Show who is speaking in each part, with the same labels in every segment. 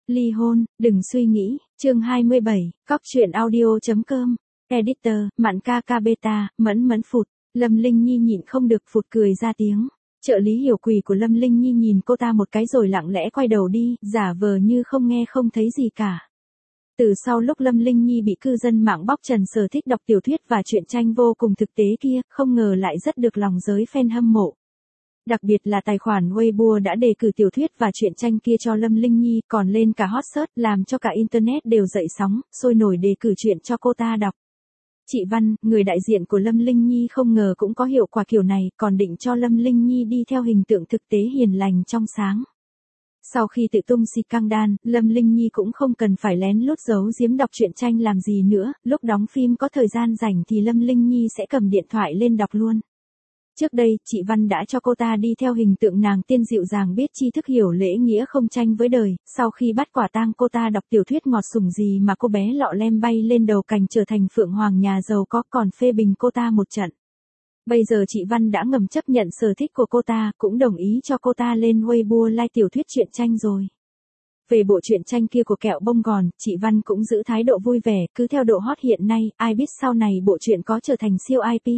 Speaker 1: Ly hôn, đừng suy nghĩ, chương 27, cóc truyện audio.com, editor, Mạn ca ca beta, mẫn phụt, Lâm Linh Nhi nhịn không được phụt cười ra tiếng. Trợ lý hiểu quỷ của Lâm Linh Nhi nhìn cô ta một cái rồi lặng lẽ quay đầu đi, giả vờ như không nghe không thấy gì cả. Từ sau lúc Lâm Linh Nhi bị cư dân mạng bóc trần sở thích đọc tiểu thuyết và truyện tranh vô cùng thực tế kia, không ngờ lại rất được lòng giới fan hâm mộ. Đặc biệt là tài khoản Weibo đã đề cử tiểu thuyết và truyện tranh kia cho Lâm Linh Nhi, còn lên cả hot search, làm cho cả internet đều dậy sóng, sôi nổi đề cử truyện cho cô ta đọc. Chị Văn, người đại diện của Lâm Linh Nhi không ngờ cũng có hiệu quả kiểu này, còn định cho Lâm Linh Nhi đi theo hình tượng thực tế hiền lành trong sáng. Sau khi tự tung scandal, Lâm Linh Nhi cũng không cần phải lén lút giấu giếm đọc truyện tranh làm gì nữa, lúc đóng phim có thời gian rảnh thì Lâm Linh Nhi sẽ cầm điện thoại lên đọc luôn. Trước đây, chị Văn đã cho cô ta đi theo hình tượng nàng tiên dịu dàng biết tri thức hiểu lễ nghĩa không tranh với đời, sau khi bắt quả tang cô ta đọc tiểu thuyết ngọt sủng gì mà cô bé lọ lem bay lên đầu cành trở thành phượng hoàng nhà giàu có, còn phê bình cô ta một trận. Bây giờ chị Văn đã ngầm chấp nhận sở thích của cô ta, cũng đồng ý cho cô ta lên Weibo like tiểu thuyết truyện tranh rồi. Về bộ truyện tranh kia của Kẹo Bông Gòn, chị Văn cũng giữ thái độ vui vẻ, cứ theo độ hot hiện nay, ai biết sau này bộ truyện có trở thành siêu IP.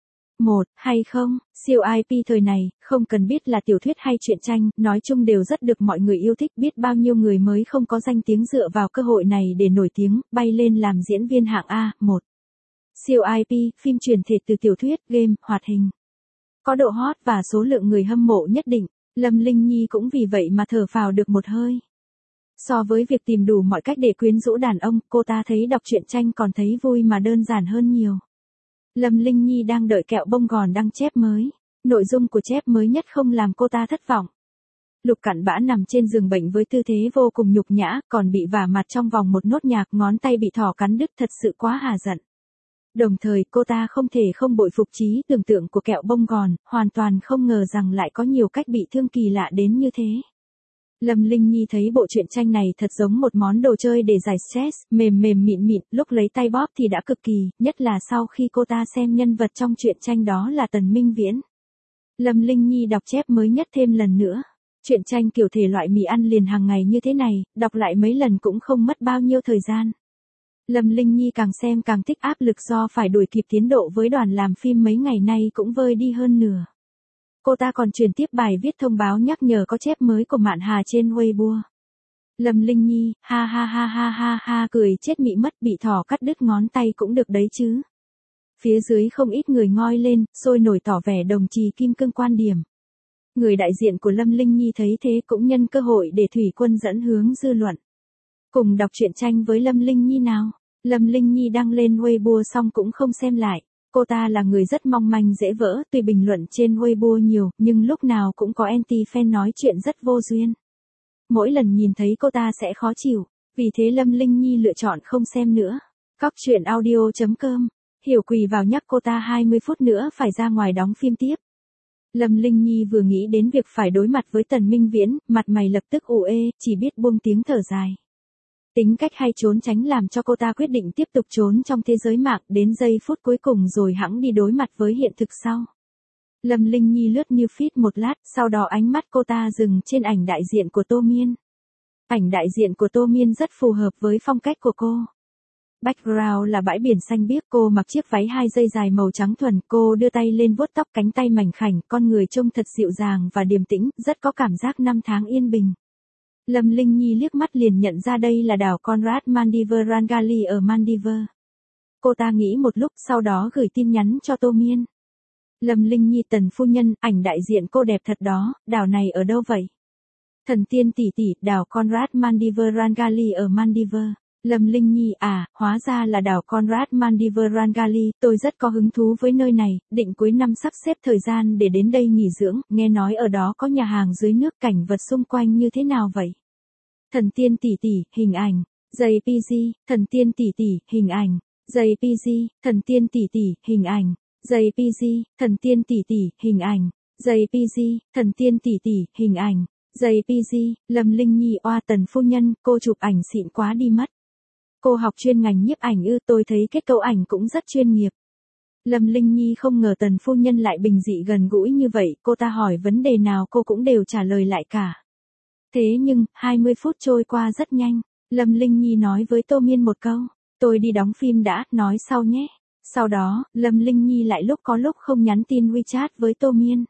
Speaker 1: Hay không, siêu IP thời này, không cần biết là tiểu thuyết hay truyện tranh, nói chung đều rất được mọi người yêu thích, biết bao nhiêu người mới không có danh tiếng dựa vào cơ hội này để nổi tiếng, bay lên làm diễn viên hạng A. Siêu IP, phim truyền thể từ tiểu thuyết, game, hoạt hình. Có độ hot và số lượng người hâm mộ nhất định, Lâm Linh Nhi cũng vì vậy mà thở phào được một hơi. So với việc tìm đủ mọi cách để quyến rũ đàn ông, cô ta thấy đọc truyện tranh còn thấy vui mà đơn giản hơn nhiều. Lâm Linh Nhi đang đợi Kẹo Bông Gòn đăng chép mới. Nội dung của chép mới nhất không làm cô ta thất vọng. Lục Cặn Bã nằm trên giường bệnh với tư thế vô cùng nhục nhã, còn bị vả mặt trong vòng một nốt nhạc, ngón tay bị thỏ cắn đứt, thật sự quá hà giận. Đồng thời cô ta không thể không bội phục trí tưởng tượng của Kẹo Bông Gòn, hoàn toàn không ngờ rằng lại có nhiều cách bị thương kỳ lạ đến như thế. Lâm Linh Nhi thấy bộ truyện tranh này thật giống một món đồ chơi để giải stress, mềm mịn, lúc lấy tay bóp thì đã cực kỳ, nhất là sau khi cô ta xem nhân vật trong truyện tranh đó là Tần Minh Viễn. Lâm Linh Nhi đọc chép mới nhất thêm lần nữa. Truyện tranh kiểu thể loại mì ăn liền hàng ngày như thế này, đọc lại mấy lần cũng không mất bao nhiêu thời gian. Lâm Linh Nhi càng xem càng thích, áp lực do phải đuổi kịp tiến độ với đoàn làm phim mấy ngày nay cũng vơi đi hơn nửa. Cô ta còn truyền tiếp bài viết thông báo nhắc nhở có chép mới của Mạn Hà trên Weibo. Lâm Linh Nhi, ha, cười chết mị mất, bị thỏ cắt đứt ngón tay cũng được đấy chứ. Phía dưới không ít người ngoi lên, sôi nổi tỏ vẻ đồng trì kim cương quan điểm. Người đại diện của Lâm Linh Nhi thấy thế cũng nhân cơ hội để thủy quân dẫn hướng dư luận. Cùng đọc truyện tranh với Lâm Linh Nhi nào. Lâm Linh Nhi đăng lên Weibo xong cũng không xem lại. Cô ta là người rất mong manh dễ vỡ, tuy bình luận trên Weibo nhiều, nhưng lúc nào cũng có anti-fan nói chuyện rất vô duyên. Mỗi lần nhìn thấy cô ta sẽ khó chịu, vì thế Lâm Linh Nhi lựa chọn không xem nữa. Cóc truyện audio.com, Hiểu Quỳ vào nhắc cô ta 20 phút nữa phải ra ngoài đóng phim tiếp. Lâm Linh Nhi vừa nghĩ đến việc phải đối mặt với Tần Minh Viễn, mặt mày lập tức ủ ê, chỉ biết buông tiếng thở dài. Tính cách hay trốn tránh làm cho cô ta quyết định tiếp tục trốn trong thế giới mạng đến giây phút cuối cùng rồi hẵng đi đối mặt với hiện thực sau. Lâm Linh Nhi lướt new feed một lát, sau đó ánh mắt cô ta dừng trên ảnh đại diện của Tô Miên. Ảnh đại diện của Tô Miên rất phù hợp với phong cách của cô. Background là bãi biển xanh biếc, cô mặc chiếc váy 2 dây dài màu trắng thuần, cô đưa tay lên vuốt tóc, cánh tay mảnh khảnh, con người trông thật dịu dàng và điềm tĩnh, rất có cảm giác năm tháng yên bình. Lâm Linh Nhi liếc mắt liền nhận ra đây là đảo Conrad Maldives Rangali ở Maldives. Cô ta nghĩ một lúc, sau đó gửi tin nhắn cho Tô Miên. Lâm Linh Nhi, Tần phu nhân, ảnh đại diện cô đẹp thật đó, đảo này ở đâu vậy? Thần tiên tỷ tỷ, đảo Conrad Maldives Rangali ở Maldives. Lâm Linh Nhi, hóa ra là đảo Conrad Maldives Rangali, tôi rất có hứng thú với nơi này, định cuối năm sắp xếp thời gian để đến đây nghỉ dưỡng, nghe nói ở đó có nhà hàng dưới nước, cảnh vật xung quanh như thế nào vậy? Thần tiên tỷ tỷ, hình ảnh, JPG, thần tiên tỷ tỷ, hình ảnh, JPG, thần tiên tỷ tỷ, hình ảnh, JPG, thần tiên tỷ tỷ, hình ảnh, JPG, thần tiên tỷ tỷ, hình ảnh, JPG, Lâm Linh Nhi, oa Tần phu nhân, cô chụp ảnh xịn quá đi mất. Cô học chuyên ngành nhiếp ảnh ư? Tôi thấy kết cấu ảnh cũng rất chuyên nghiệp. Lâm Linh Nhi không ngờ Tần phu nhân lại bình dị gần gũi như vậy, cô ta hỏi vấn đề nào cô cũng đều trả lời lại cả. Thế nhưng, 20 phút trôi qua rất nhanh. Lâm Linh Nhi nói với Tô Miên một câu. Tôi đi đóng phim đã, nói sau nhé. Sau đó, Lâm Linh Nhi lại lúc có lúc không nhắn tin WeChat với Tô Miên.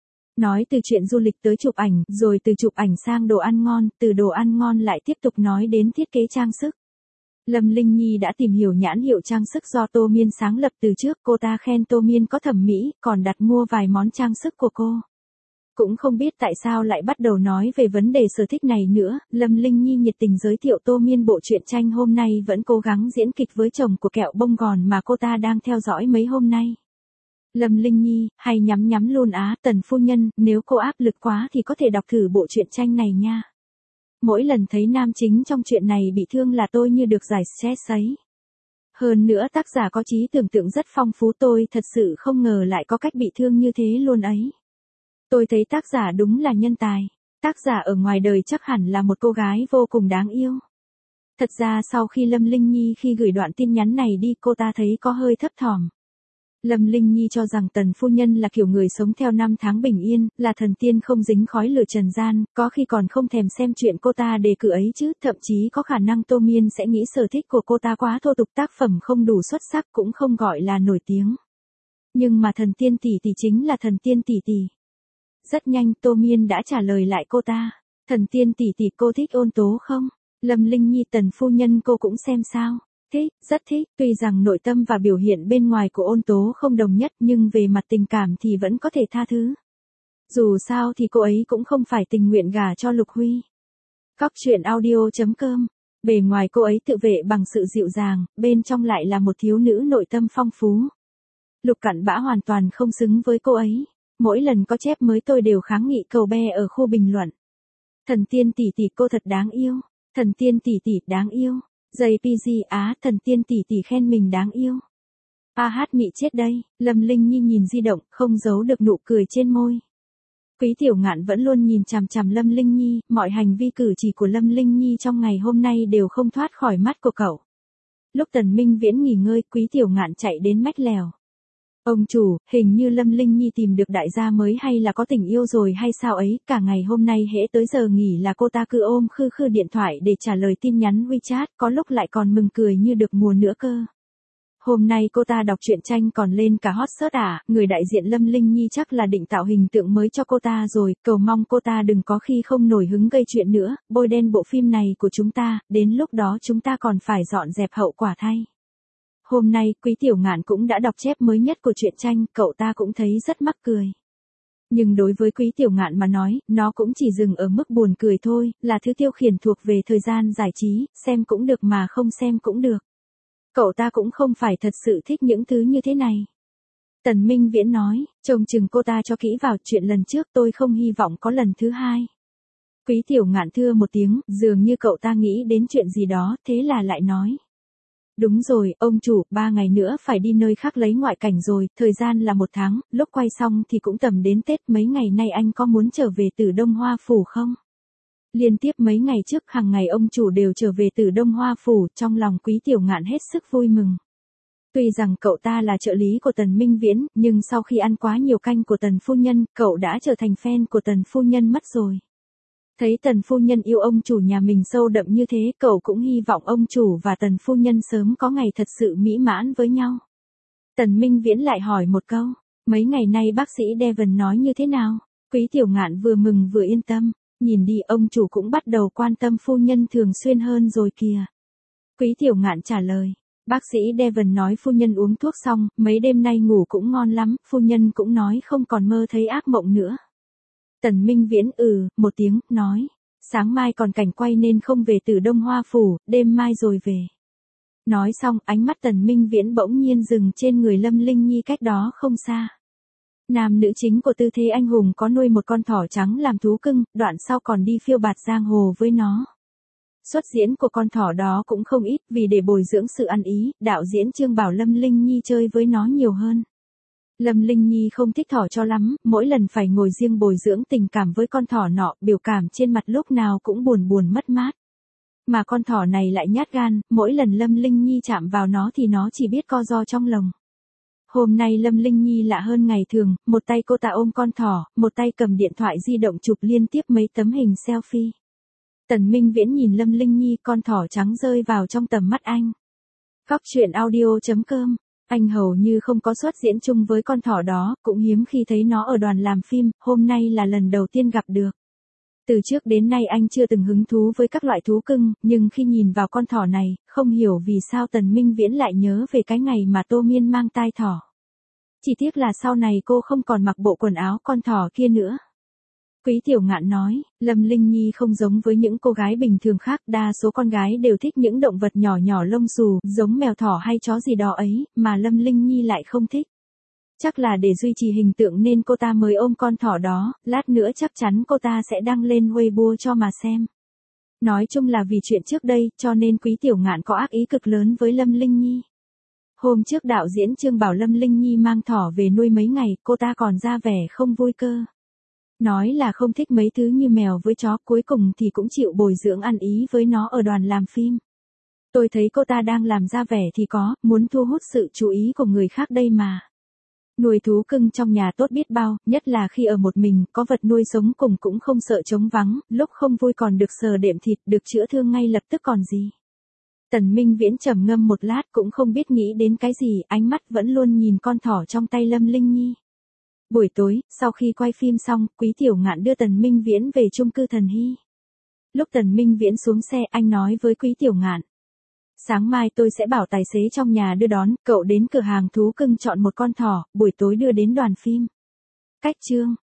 Speaker 1: Nói từ chuyện du lịch tới chụp ảnh, rồi từ chụp ảnh sang đồ ăn ngon, từ đồ ăn ngon lại tiếp tục nói đến thiết kế trang sức. Lâm Linh Nhi đã tìm hiểu nhãn hiệu trang sức do Tô Miên sáng lập từ trước, cô ta khen Tô Miên có thẩm mỹ, còn đặt mua vài món trang sức của cô. Cũng không biết tại sao lại bắt đầu nói về vấn đề sở thích này nữa, Lâm Linh Nhi nhiệt tình giới thiệu Tô Miên bộ truyện tranh hôm nay vẫn cố gắng diễn kịch với chồng của kẹo bông gòn mà cô ta đang theo dõi mấy hôm nay. Lâm Linh Nhi, hay nhắm nhắm luôn á, Tần phu nhân, nếu cô áp lực quá thì có thể đọc thử bộ truyện tranh này nha. Mỗi lần thấy nam chính trong chuyện này bị thương là tôi như được giải stress ấy. Hơn nữa tác giả có trí tưởng tượng rất phong phú, tôi thật sự không ngờ lại có cách bị thương như thế luôn ấy. Tôi thấy tác giả đúng là nhân tài. Tác giả ở ngoài đời chắc hẳn là một cô gái vô cùng đáng yêu. Thật ra sau khi Lâm Linh Nhi khi gửi đoạn tin nhắn này đi, cô ta thấy có hơi thấp thỏm. Lâm Linh Nhi cho rằng Tần phu nhân là kiểu người sống theo năm tháng bình yên, là thần tiên không dính khói lửa trần gian, có khi còn không thèm xem chuyện cô ta đề cử ấy chứ, thậm chí có khả năng Tô Miên sẽ nghĩ sở thích của cô ta quá thô tục, tác phẩm không đủ xuất sắc, cũng không gọi là nổi tiếng. Nhưng mà thần tiên tỷ tỷ chính là thần tiên tỷ tỷ. Rất nhanh Tô Miên đã trả lời lại cô ta. Thần tiên tỷ tỷ, cô thích Ôn Tố không? Lâm Linh Nhi, Tần phu nhân cô cũng xem sao? Thích, rất thích, tuy rằng nội tâm và biểu hiện bên ngoài của Ôn Tố không đồng nhất nhưng về mặt tình cảm thì vẫn có thể tha thứ. Dù sao thì cô ấy cũng không phải tình nguyện gả cho Lục Huy. Cóc truyện audio.com. Bề ngoài cô ấy tự vệ bằng sự dịu dàng, bên trong lại là một thiếu nữ nội tâm phong phú. Lục Cặn Bã hoàn toàn không xứng với cô ấy. Mỗi lần có chép mới tôi đều kháng nghị cầu be ở khu bình luận. Thần tiên tỷ tỷ, cô thật đáng yêu. Thần tiên tỷ tỷ, đáng yêu. JPG á, thần tiên tỷ tỷ khen mình đáng yêu. Hát mị chết đây. Lâm Linh Nhi nhìn di động, không giấu được nụ cười trên môi. Quý Tiểu Ngạn vẫn luôn nhìn chằm chằm Lâm Linh Nhi, mọi hành vi cử chỉ của Lâm Linh Nhi trong ngày hôm nay đều không thoát khỏi mắt của cậu. Lúc Tần Minh Viễn nghỉ ngơi, Quý Tiểu Ngạn chạy đến mách lèo. Ông chủ, hình như Lâm Linh Nhi tìm được đại gia mới hay là có tình yêu rồi hay sao ấy, cả ngày hôm nay hễ tới giờ nghỉ là cô ta cứ ôm khư khư điện thoại để trả lời tin nhắn WeChat, có lúc lại còn mừng cười như được mùa nữa cơ. Hôm nay cô ta đọc truyện tranh còn lên cả hot search à, người đại diện Lâm Linh Nhi chắc là định tạo hình tượng mới cho cô ta rồi, cầu mong cô ta đừng có khi không nổi hứng gây chuyện nữa, bôi đen bộ phim này của chúng ta, đến lúc đó chúng ta còn phải dọn dẹp hậu quả thay. Hôm nay, Quý Tiểu Ngạn cũng đã đọc chép mới nhất của truyện tranh, cậu ta cũng thấy rất mắc cười. Nhưng đối với Quý Tiểu Ngạn mà nói, nó cũng chỉ dừng ở mức buồn cười thôi, là thứ tiêu khiển thuộc về thời gian giải trí, xem cũng được mà không xem cũng được. Cậu ta cũng không phải thật sự thích những thứ như thế này. Tần Minh Viễn nói, trông chừng cô ta cho kỹ vào, chuyện lần trước tôi không hy vọng có lần thứ hai. Quý Tiểu Ngạn thưa một tiếng, dường như cậu ta nghĩ đến chuyện gì đó, thế là lại nói. Đúng rồi, ông chủ, 3 ngày nữa phải đi nơi khác lấy ngoại cảnh rồi, thời gian là 1 tháng, lúc quay xong thì cũng tầm đến Tết, mấy ngày nay anh có muốn trở về Tử Đông Hoa Phủ không? Liên tiếp mấy ngày trước, hàng ngày ông chủ đều trở về Tử Đông Hoa Phủ, trong lòng Quý Tiểu Ngạn hết sức vui mừng. Tuy rằng cậu ta là trợ lý của Tần Minh Viễn, nhưng sau khi ăn quá nhiều canh của Tần phu nhân, cậu đã trở thành fan của Tần phu nhân mất rồi. Thấy Tần phu nhân yêu ông chủ nhà mình sâu đậm như thế, cậu cũng hy vọng ông chủ và Tần phu nhân sớm có ngày thật sự mỹ mãn với nhau. Tần Minh Viễn lại hỏi một câu, mấy ngày nay bác sĩ Devon nói như thế nào? Quý Tiểu Ngạn vừa mừng vừa yên tâm, nhìn đi ông chủ cũng bắt đầu quan tâm phu nhân thường xuyên hơn rồi kìa. Quý Tiểu Ngạn trả lời, bác sĩ Devon nói phu nhân uống thuốc xong, mấy đêm nay ngủ cũng ngon lắm, phu nhân cũng nói không còn mơ thấy ác mộng nữa. Tần Minh Viễn một tiếng, nói, sáng mai còn cảnh quay nên không về Tử Đông Hoa Phủ, đêm mai rồi về. Nói xong, ánh mắt Tần Minh Viễn bỗng nhiên dừng trên người Lâm Linh Nhi cách đó không xa. Nam nữ chính của Tư Thế Anh Hùng có nuôi một con thỏ trắng làm thú cưng, đoạn sau còn đi phiêu bạt giang hồ với nó. Xuất diễn của con thỏ đó cũng không ít, vì để bồi dưỡng sự ăn ý, đạo diễn Trương bảo Lâm Linh Nhi chơi với nó nhiều hơn. Lâm Linh Nhi không thích thỏ cho lắm, mỗi lần phải ngồi riêng bồi dưỡng tình cảm với con thỏ nọ, biểu cảm trên mặt lúc nào cũng buồn buồn mất mát. Mà con thỏ này lại nhát gan, mỗi lần Lâm Linh Nhi chạm vào nó thì nó chỉ biết co ro trong lồng. Hôm nay Lâm Linh Nhi lạ hơn ngày thường, một tay cô ta ôm con thỏ, một tay cầm điện thoại di động chụp liên tiếp mấy tấm hình selfie. Tần Minh Viễn nhìn Lâm Linh Nhi, con thỏ trắng rơi vào trong tầm mắt anh. Góc truyện audio.com. Anh hầu như không có xuất diễn chung với con thỏ đó, cũng hiếm khi thấy nó ở đoàn làm phim, hôm nay là lần đầu tiên gặp được. Từ trước đến nay anh chưa từng hứng thú với các loại thú cưng, nhưng khi nhìn vào con thỏ này, không hiểu vì sao Tần Minh Viễn lại nhớ về cái ngày mà Tô Miên mang tai thỏ. Chỉ tiếc là sau này cô không còn mặc bộ quần áo con thỏ kia nữa. Quý Tiểu Ngạn nói, Lâm Linh Nhi không giống với những cô gái bình thường khác, đa số con gái đều thích những động vật nhỏ nhỏ lông xù, giống mèo thỏ hay chó gì đó ấy, mà Lâm Linh Nhi lại không thích. Chắc là để duy trì hình tượng nên cô ta mới ôm con thỏ đó, lát nữa chắc chắn cô ta sẽ đăng lên Weibo cho mà xem. Nói chung là vì chuyện trước đây, cho nên Quý Tiểu Ngạn có ác ý cực lớn với Lâm Linh Nhi. Hôm trước đạo diễn Trương bảo Lâm Linh Nhi mang thỏ về nuôi mấy ngày, cô ta còn ra vẻ không vui cơ. Nói là không thích mấy thứ như mèo với chó, cuối cùng thì cũng chịu bồi dưỡng ăn ý với nó ở đoàn làm phim. Tôi thấy cô ta đang làm ra vẻ thì có, muốn thu hút sự chú ý của người khác đây mà. Nuôi thú cưng trong nhà tốt biết bao, nhất là khi ở một mình, có vật nuôi sống cùng cũng không sợ trống vắng, lúc không vui còn được sờ đệm thịt, được chữa thương ngay lập tức còn gì. Tần Minh Viễn trầm ngâm một lát cũng không biết nghĩ đến cái gì, ánh mắt vẫn luôn nhìn con thỏ trong tay Lâm Linh Nhi. Buổi tối, sau khi quay phim xong, Quý Tiểu Ngạn đưa Tần Minh Viễn về chung cư Thần Hy. Lúc Tần Minh Viễn xuống xe, anh nói với Quý Tiểu Ngạn. Sáng mai tôi sẽ bảo tài xế trong nhà đưa đón, cậu đến cửa hàng thú cưng chọn một con thỏ, buổi tối đưa đến đoàn phim. Cách chương.